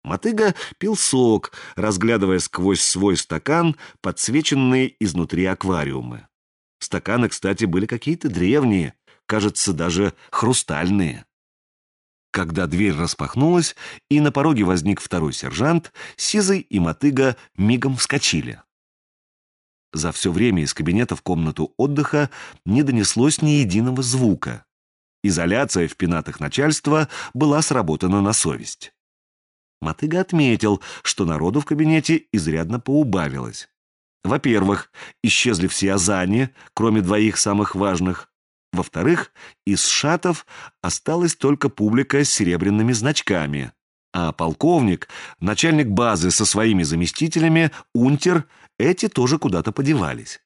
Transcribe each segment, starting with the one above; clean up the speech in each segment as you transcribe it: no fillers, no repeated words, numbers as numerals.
Мотыга пил сок, разглядывая сквозь свой стакан подсвеченные изнутри аквариумы. Стаканы, кстати, были какие-то древние, кажется, даже хрустальные. Когда дверь распахнулась, и на пороге возник второй сержант, Сизый и Мотыга мигом вскочили. За все время из кабинета в комнату отдыха не донеслось ни единого звука. Изоляция в пенатах начальства была сработана на совесть. Мотыга отметил, что народу в кабинете изрядно поубавилось. Во-первых, исчезли все азани, кроме двоих самых важных. Во-вторых, из шатов осталась только публика с серебряными значками. А полковник, начальник базы со своими заместителями, унтер, эти тоже куда-то подевались.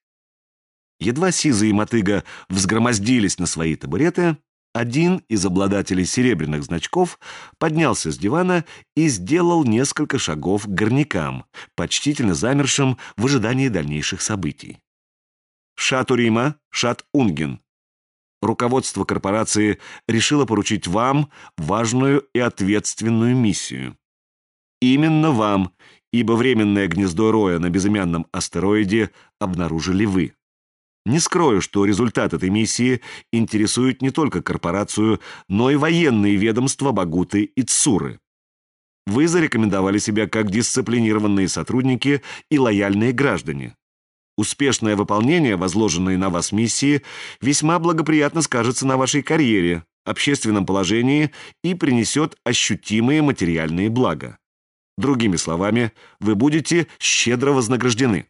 Едва Сизый и Мотыга взгромоздились на свои табуреты, один из обладателей серебряных значков поднялся с дивана и сделал несколько шагов к горнякам, почтительно замершим в ожидании дальнейших событий. «Шат Урима, Шат Унген. Руководство корпорации решило поручить вам важную и ответственную миссию. Именно вам, ибо временное гнездо Роя на безымянном астероиде обнаружили вы. Не скрою, что результат этой миссии интересует не только корпорацию, но и военные ведомства Багуты и Цуры. Вы зарекомендовали себя как дисциплинированные сотрудники и лояльные граждане. Успешное выполнение возложенной на вас миссии весьма благоприятно скажется на вашей карьере, общественном положении и принесет ощутимые материальные блага. Другими словами, вы будете щедро вознаграждены.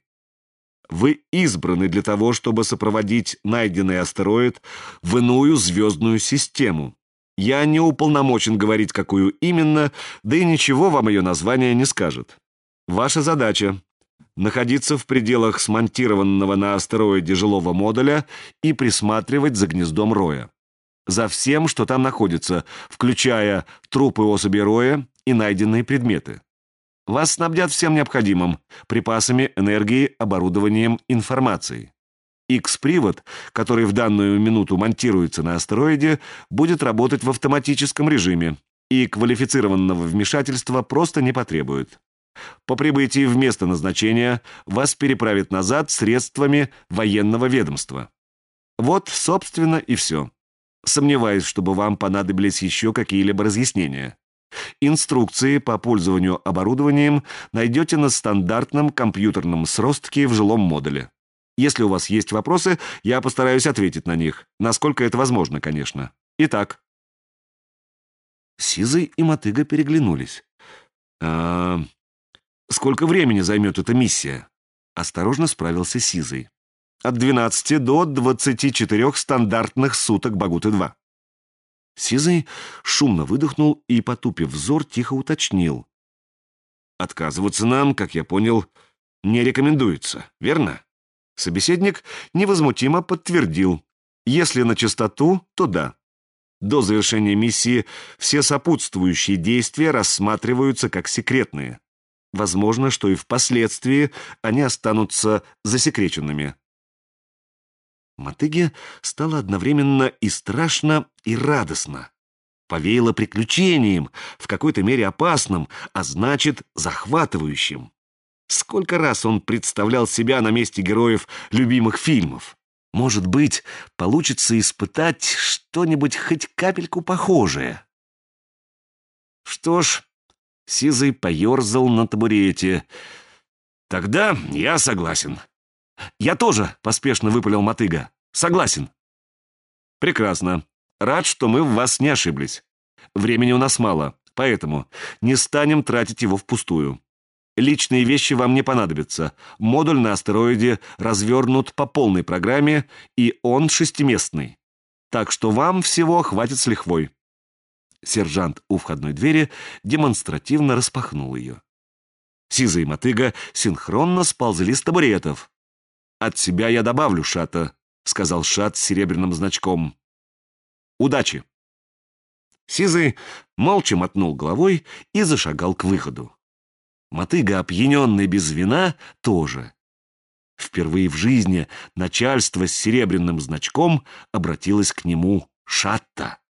Вы избраны для того, чтобы сопроводить найденный астероид в иную звездную систему. Я не уполномочен говорить, какую именно, да и ничего вам ее название не скажет. Ваша задача — находиться в пределах смонтированного на астероиде жилого модуля и присматривать за гнездом Роя. За всем, что там находится, включая трупы особи Роя и найденные предметы. Вас снабдят всем необходимым – припасами, энергией, оборудованием, информацией. X-привод, который в данную минуту монтируется на астероиде, будет работать в автоматическом режиме, и квалифицированного вмешательства просто не потребует. По прибытии в место назначения вас переправят назад средствами военного ведомства. Вот, собственно, и все. Сомневаюсь, чтобы вам понадобились еще какие-либо разъяснения. Инструкции по пользованию оборудованием найдете на стандартном компьютерном сростке в жилом модуле. Если у вас есть вопросы, я постараюсь ответить на них, насколько это возможно, конечно. Итак. Сизый и Мотыга переглянулись. Сколько времени займет эта миссия? Осторожно справился Сизый. От 12 до 24 стандартных суток Багуты-2. Сизый шумно выдохнул и, потупив взор, тихо уточнил. «Отказываться нам, как я понял, не рекомендуется, верно?» Собеседник невозмутимо подтвердил. «Если на чистоту, то да. До завершения миссии все сопутствующие действия рассматриваются как секретные. Возможно, что и впоследствии они останутся засекреченными». Мотыге стало одновременно и страшно, и радостно. Повеяло приключением, в какой-то мере опасным, а значит, захватывающим. Сколько раз он представлял себя на месте героев любимых фильмов. Может быть, получится испытать что-нибудь хоть капельку похожее. Что ж, Сизый поерзал на табурете. «Тогда я согласен». «Я тоже», — поспешно выпалил Мотыга. «Согласен». «Прекрасно. Рад, что мы в вас не ошиблись. Времени у нас мало, поэтому не станем тратить его впустую. Личные вещи вам не понадобятся. Модуль на астероиде развернут по полной программе, и он шестиместный. Так что вам всего хватит с лихвой». Сержант у входной двери демонстративно распахнул ее. Сизый и Мотыга синхронно сползли с табуретов. «От себя я добавлю, Шата», — сказал Шат с серебряным значком. «Удачи!» Сизый молча мотнул головой и зашагал к выходу. Мотыга, опьяненный без вина, тоже. Впервые в жизни начальство с серебряным значком обратилось к нему Шатта.